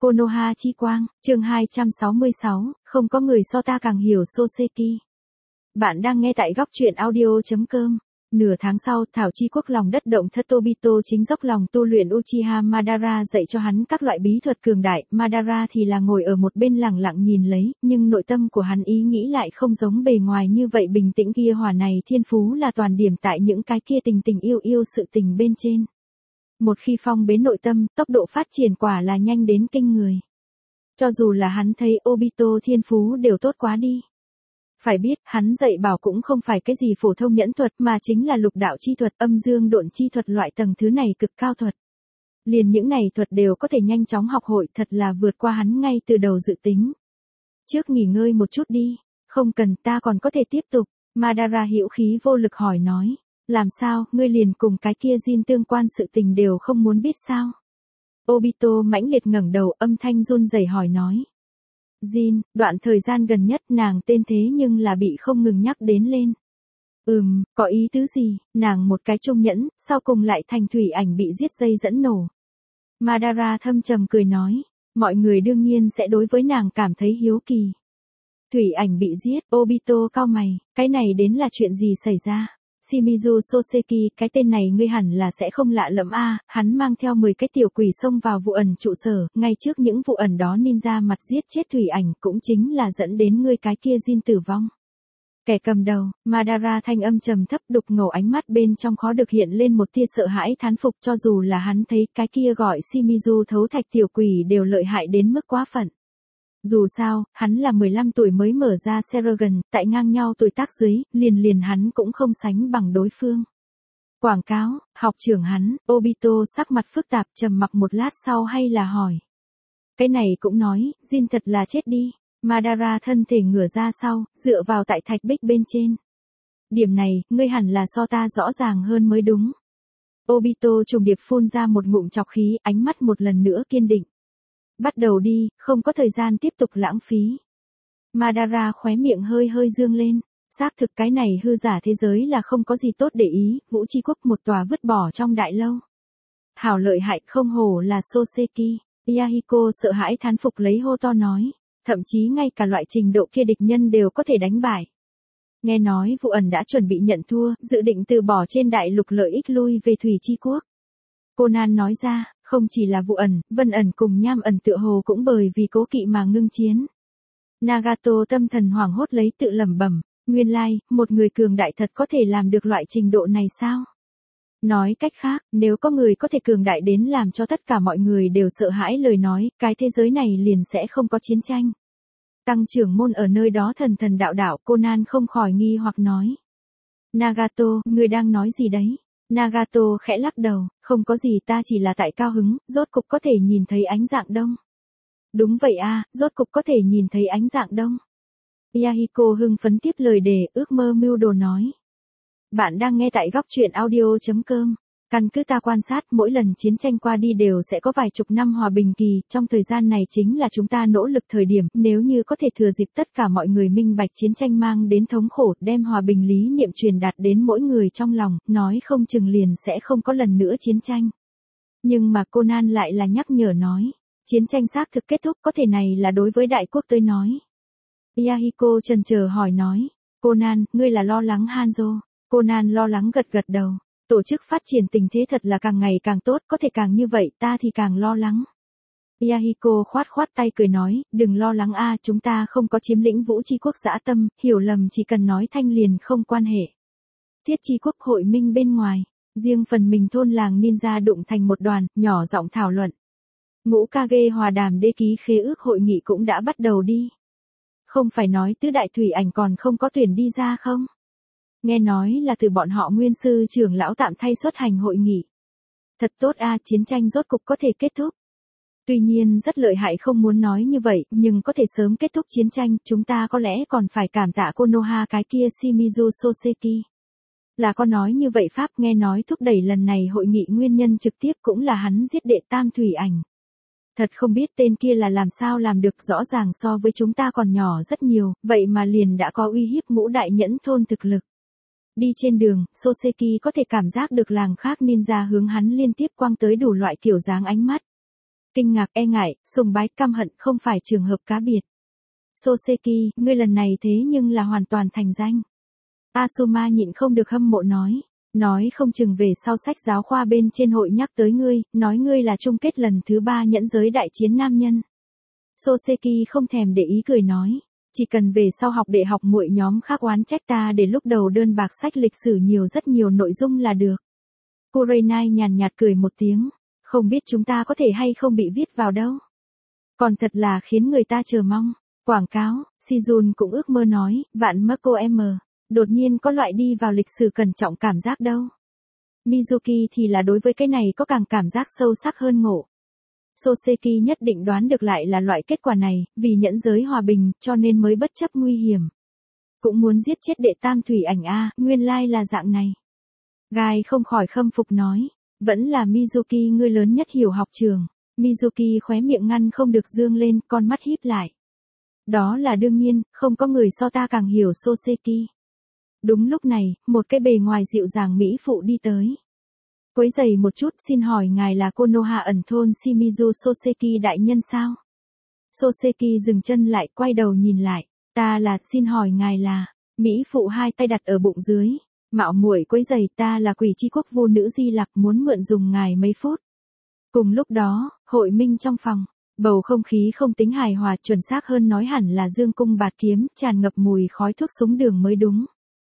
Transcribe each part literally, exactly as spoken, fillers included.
Konoha chi quang, chương hai trăm sáu mươi sáu, không có người so ta càng hiểu Soseki. Bạn đang nghe tại góc truyện audio chấm com. Nửa tháng sau, Thảo Chi Quốc lòng đất động thất Tobito chính dốc lòng tu luyện Uchiha Madara dạy cho hắn các loại bí thuật cường đại, Madara thì là ngồi ở một bên lặng lặng nhìn lấy, nhưng nội tâm của hắn ý nghĩ lại không giống bề ngoài như vậy bình tĩnh kia hỏa này thiên phú là toàn điểm tại những cái kia tình tình yêu yêu sự tình bên trên. Một khi phong bế nội tâm, tốc độ phát triển quả là nhanh đến kinh người. Cho dù là hắn thấy Obito thiên phú đều tốt quá đi. Phải biết, hắn dạy bảo cũng không phải cái gì phổ thông nhẫn thuật mà chính là lục đạo chi thuật, âm dương độn chi thuật loại tầng thứ này cực cao thuật. Liền những này thuật đều có thể nhanh chóng học hội, thật là vượt qua hắn ngay từ đầu dự tính. Trước nghỉ ngơi một chút đi, không cần, ta còn có thể tiếp tục. Madara hữu khí vô lực hỏi nói. Làm sao, ngươi liền cùng cái kia Jin tương quan sự tình đều không muốn biết sao? Obito mãnh liệt ngẩng đầu, âm thanh run rẩy hỏi nói. Jin, đoạn thời gian gần nhất nàng tên thế nhưng là bị không ngừng nhắc đến lên. Ừm, có ý tứ gì, nàng một cái trung nhẫn, sau cùng lại thành thủy ảnh bị giết dây dẫn nổ. Madara thâm trầm cười nói, mọi người đương nhiên sẽ đối với nàng cảm thấy hiếu kỳ. Thủy ảnh bị giết, Obito cau mày, cái này đến là chuyện gì xảy ra? Shimizu Soseki, cái tên này ngươi hẳn là sẽ không lạ lẫm a, hắn mang theo mười cái tiểu quỷ xông vào vụ ẩn trụ sở, ngay trước những vụ ẩn đó ninja mặt giết chết thủy ảnh cũng chính là dẫn đến ngươi cái kia Jin tử vong. Kẻ cầm đầu, Madara thanh âm trầm thấp đục ngầu ánh mắt bên trong khó được hiện lên một tia sợ hãi thán phục cho dù là hắn thấy cái kia gọi Shimizu thấu thạch tiểu quỷ đều lợi hại đến mức quá phận. Dù sao, hắn là mười lăm tuổi mới mở ra Seragon, tại ngang nhau tuổi tác dưới, liền liền hắn cũng không sánh bằng đối phương. Quảng cáo, học trưởng hắn, Obito sắc mặt phức tạp trầm mặc một lát sau hay là hỏi. Cái này cũng nói, Jin thật là chết đi. Madara thân thể ngửa ra sau, dựa vào tại thạch bích bên trên. Điểm này, ngươi hẳn là so ta rõ ràng hơn mới đúng. Obito trùng điệp phun ra một ngụm trọc khí, ánh mắt một lần nữa kiên định. Bắt đầu đi, không có thời gian tiếp tục lãng phí. Madara khóe miệng hơi hơi dương lên. Xác thực cái này hư giả thế giới là không có gì tốt để ý, Vũ Chi Quốc một tòa vứt bỏ trong đại lâu. Hảo lợi hại không hổ là Soseki. Yahiko sợ hãi thán phục lấy hô to nói. Thậm chí ngay cả loại trình độ kia địch nhân đều có thể đánh bại. Nghe nói vụ ẩn đã chuẩn bị nhận thua, dự định từ bỏ trên đại lục lợi ích lui về Thủy Chi Quốc. Conan nói ra, không chỉ là vụ ẩn, vân ẩn cùng nham ẩn tựa hồ cũng bởi vì cố kỵ mà ngưng chiến. Nagato tâm thần hoảng hốt lấy tự lẩm bẩm, nguyên lai, một người cường đại thật có thể làm được loại trình độ này sao? Nói cách khác, nếu có người có thể cường đại đến làm cho tất cả mọi người đều sợ hãi lời nói, cái thế giới này liền sẽ không có chiến tranh. Tăng trưởng môn ở nơi đó thần thần đạo đạo, Conan không khỏi nghi hoặc nói. Nagato, người đang nói gì đấy? Nagato khẽ lắc đầu, không có gì, ta chỉ là tại cao hứng, rốt cục có thể nhìn thấy ánh dạng đông. Đúng vậy a, rốt cục có thể nhìn thấy ánh dạng đông. Yahiko hưng phấn tiếp lời đề, ước mơ mưu đồ nói. Bạn đang nghe tại góc truyện audio chấm com. Căn cứ ta quan sát, mỗi lần chiến tranh qua đi đều sẽ có vài chục năm hòa bình kỳ, trong thời gian này chính là chúng ta nỗ lực thời điểm, nếu như có thể thừa dịp tất cả mọi người minh bạch chiến tranh mang đến thống khổ, đem hòa bình lý niệm truyền đạt đến mỗi người trong lòng, nói không chừng liền sẽ không có lần nữa chiến tranh. Nhưng mà Conan lại là nhắc nhở nói, chiến tranh xác thực kết thúc có thể này là đối với đại quốc tới nói. Yahiko chần chờ hỏi nói, Conan, ngươi là lo lắng Hanzo. Conan lo lắng gật gật đầu. Tổ chức phát triển tình thế thật là càng ngày càng tốt, có thể càng như vậy, ta thì càng lo lắng. Yahiko khoát khoát tay cười nói, đừng lo lắng a, chúng ta không có chiếm lĩnh Vũ Chi Quốc dã tâm, hiểu lầm chỉ cần nói thanh liền không quan hệ. Thiết Chi Quốc hội minh bên ngoài, riêng phần mình thôn làng ninja đụng thành một đoàn, nhỏ giọng thảo luận. Ngũ Kage hòa đàm đế ký khế ước hội nghị cũng đã bắt đầu đi. Không phải nói tứ đại thủy ảnh còn không có tuyển đi ra không? Nghe nói là từ bọn họ nguyên sư trưởng lão tạm thay xuất hành hội nghị. Thật tốt a, chiến tranh rốt cục có thể kết thúc. Tuy nhiên rất lợi hại không muốn nói như vậy, nhưng có thể sớm kết thúc chiến tranh, chúng ta có lẽ còn phải cảm tạ Konoha cái kia Shimizu Soseki. Là có nói như vậy Pháp, nghe nói thúc đẩy lần này hội nghị nguyên nhân trực tiếp cũng là hắn giết đệ tam thủy ảnh. Thật không biết tên kia là làm sao làm được, rõ ràng so với chúng ta còn nhỏ rất nhiều, vậy mà liền đã có uy hiếp ngũ đại nhẫn thôn thực lực. Đi trên đường, Soseki có thể cảm giác được làng khác ninja hướng hắn liên tiếp quăng tới đủ loại kiểu dáng ánh mắt. Kinh ngạc, e ngại, sùng bái, căm hận không phải trường hợp cá biệt. Soseki, ngươi lần này thế nhưng là hoàn toàn thành danh. Asuma nhịn không được hâm mộ nói. Nói không chừng về sau sách giáo khoa bên trên hội nhắc tới ngươi, nói ngươi là chung kết lần thứ ba nhẫn giới đại chiến nam nhân. Soseki không thèm để ý cười nói. Chỉ cần về sau học để học muội nhóm khác oán trách ta để lúc đầu đơn bạc sách lịch sử nhiều rất nhiều nội dung là được. Kurenai nhàn nhạt cười một tiếng. Không biết chúng ta có thể hay không bị viết vào đâu. Còn thật là khiến người ta chờ mong. Quảng cáo, Sijun cũng ước mơ nói, vạn Marco M. Đột nhiên có loại đi vào lịch sử cẩn trọng cảm giác đâu. Mizuki thì là đối với cái này có càng cảm giác sâu sắc hơn ngộ. Soseki nhất định đoán được lại là loại kết quả này, vì nhẫn giới hòa bình, cho nên mới bất chấp nguy hiểm. Cũng muốn giết chết đệ tam thủy ảnh A, nguyên lai là dạng này. Gai không khỏi khâm phục nói, vẫn là Mizuki ngươi lớn nhất hiểu học trường. Mizuki khóe miệng ngăn không được dương lên, con mắt híp lại. Đó là đương nhiên, không có người so ta càng hiểu Soseki. Đúng lúc này, một cái bề ngoài dịu dàng mỹ phụ đi tới. Quấy giày một chút, xin hỏi ngài là Konoha ẩn thôn Shimizu Soseki đại nhân sao? Soseki dừng chân lại, quay đầu nhìn lại. Ta là, xin hỏi ngài là, mỹ phụ hai tay đặt ở bụng dưới. Mạo muội quấy giày, ta là quỷ chi quốc vô nữ Di Lặc, muốn mượn dùng ngài mấy phút. Cùng lúc đó, hội minh trong phòng. Bầu không khí không tính hài hòa, chuẩn xác hơn nói hẳn là dương cung bạt kiếm, tràn ngập mùi khói thuốc súng đường mới đúng.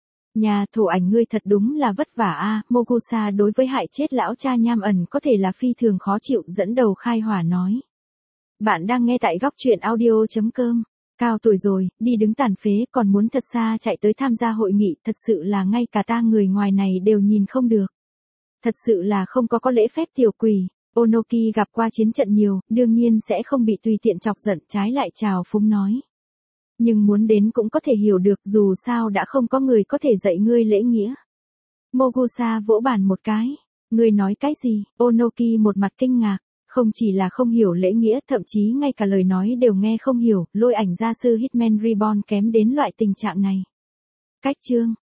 Nhà thủ ảnh ngươi thật đúng là vất vả a. Mogusa đối với hại chết lão cha nham ẩn có thể là phi thường khó chịu, dẫn đầu khai hỏa nói. Bạn đang nghe tại góc truyện audio.com. Cao tuổi rồi, đi đứng tàn phế, còn muốn thật xa chạy tới tham gia hội nghị, thật sự là ngay cả ta người ngoài này đều nhìn không được. Thật sự là không có có lễ phép tiểu quỷ. Onoki gặp qua chiến trận nhiều, đương nhiên sẽ không bị tùy tiện chọc giận, trái lại chào phúng nói. Nhưng muốn đến cũng có thể hiểu được, dù sao đã không có người có thể dạy ngươi lễ nghĩa. Mogusa vỗ bàn một cái. Ngươi nói cái gì? Onoki một mặt kinh ngạc. Không chỉ là không hiểu lễ nghĩa, thậm chí ngay cả lời nói đều nghe không hiểu, lôi ảnh gia sư Hitman Reborn kém đến loại tình trạng này. Cách chương.